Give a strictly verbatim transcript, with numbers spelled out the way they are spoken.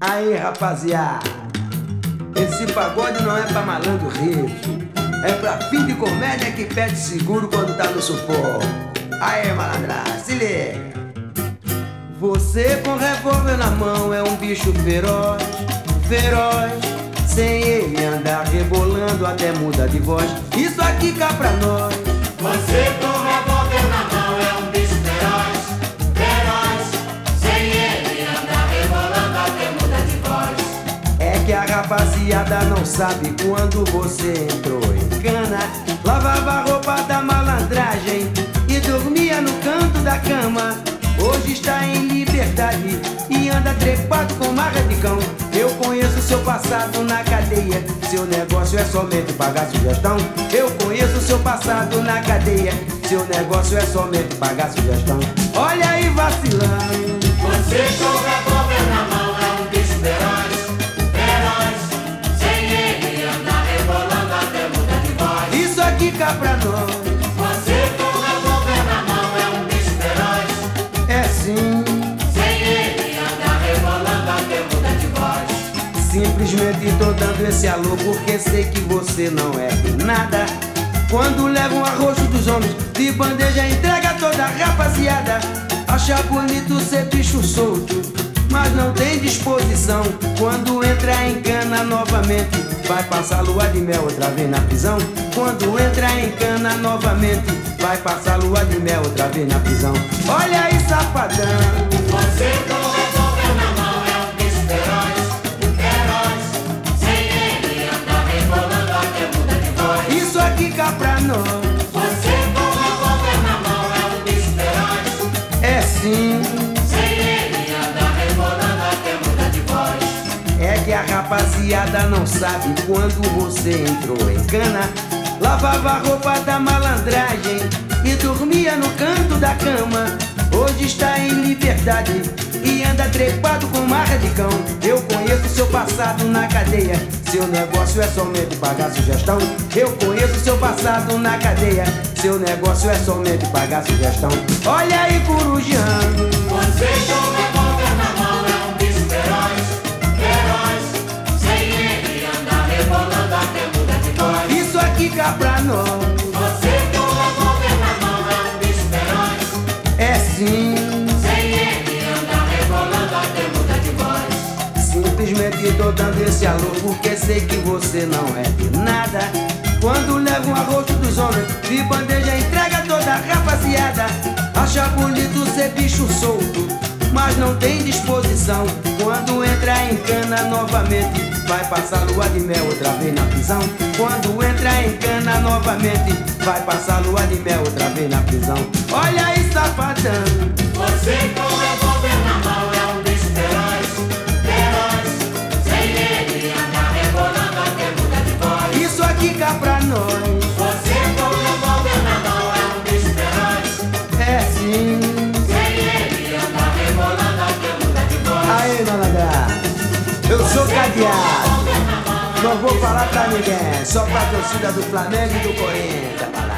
Aí, rapaziada, esse pagode não é pra malandro rico, é pra fim de comédia que pede seguro quando tá no sufoco. Aí, malandra, se liga. Você com revólver na mão é um bicho feroz, feroz. Sem ele andar rebolando até muda de voz. Isso aqui cá pra nós. Você com revólver na mão é um bicho feroz, feroz. Sem ele andar rebolando até muda de voz. É que a rapaziada não sabe quando você entrou em cana, lavava a roupa da malandragem e dormia no canto da cama. Hoje está em liberdade e anda trepado com marra de cão. Eu conheço seu passado na cadeia, seu negócio é somente pagar sugestão. Eu conheço seu passado na cadeia, seu negócio é somente pagar sugestão. Olha aí vacilando. Você com revólver na mão é um bicho feroz, feroz. Sem ele anda rebolando até muda de voz. Isso aqui cá pra nós. Você com revólver na mão é um bicho feroz, é sim. Sem ele anda rebolando até muda de voz. Simplesmente tô dando esse alô porque sei que você não é de nada. Quando leva um arroz dos homens de bandeja, entrega toda a rapaziada. Acha bonito ser bicho solto, mas não tem disposição. Quando entra em cana novamente, vai passar lua de mel outra vez na prisão. Quando entra em cana novamente, vai passar lua de mel outra vez na prisão. Olha aí, safadão. Você com revólver na mão é um bicho feroz, feroz. Sem ele anda rebolando até muda de voz. Isso aqui cá pra nós. Você com revólver na mão é um bicho feroz, é sim. Sem ele anda rebolando até muda de voz. É que a rapaziada não sabe quando você entrou em cana, lavava a roupa da malandragem e dormia no canto da cama. Hoje está em liberdade e anda trepado com marra de cão. Eu conheço seu passado na cadeia, seu negócio é somente pagar sugestão. Eu conheço seu passado na cadeia, seu negócio é somente pagar sugestão. Olha aí, corujão. Você com revólver na mão é um bicho feroz, feroz. Sem ele anda rebolando até muda de voz. Isso aqui cá pra nós. Você com revólver na mão é um bicho feroz, é sim. Sem ele anda rebolando até muda de voz. Simplesmente tô dando esse alô porque sei que você não é de nada. Quando leva um arroz dos homens de bandeja, entrega toda a rapaziada. Acha bonito ser bicho solto, mas não tem disposição. Quando entra em cana novamente, vai passar lua de mel outra vez na prisão. Quando entra em cana novamente, vai passar lua de mel outra vez na prisão. Olha aí, safadão. Você com revólver na mão é um bicho feroz, feroz. Sem ele anda rebolando até muda de voz. Isso aqui cá pra nós. Você com revólver na mão é um bicho feroz, é sim. Sem ele anda rebolando até muda de voz. Aí, malandra, eu sou cadeado, não vou falar pra ninguém, só pra torcida do Flamengo e do Corinthians.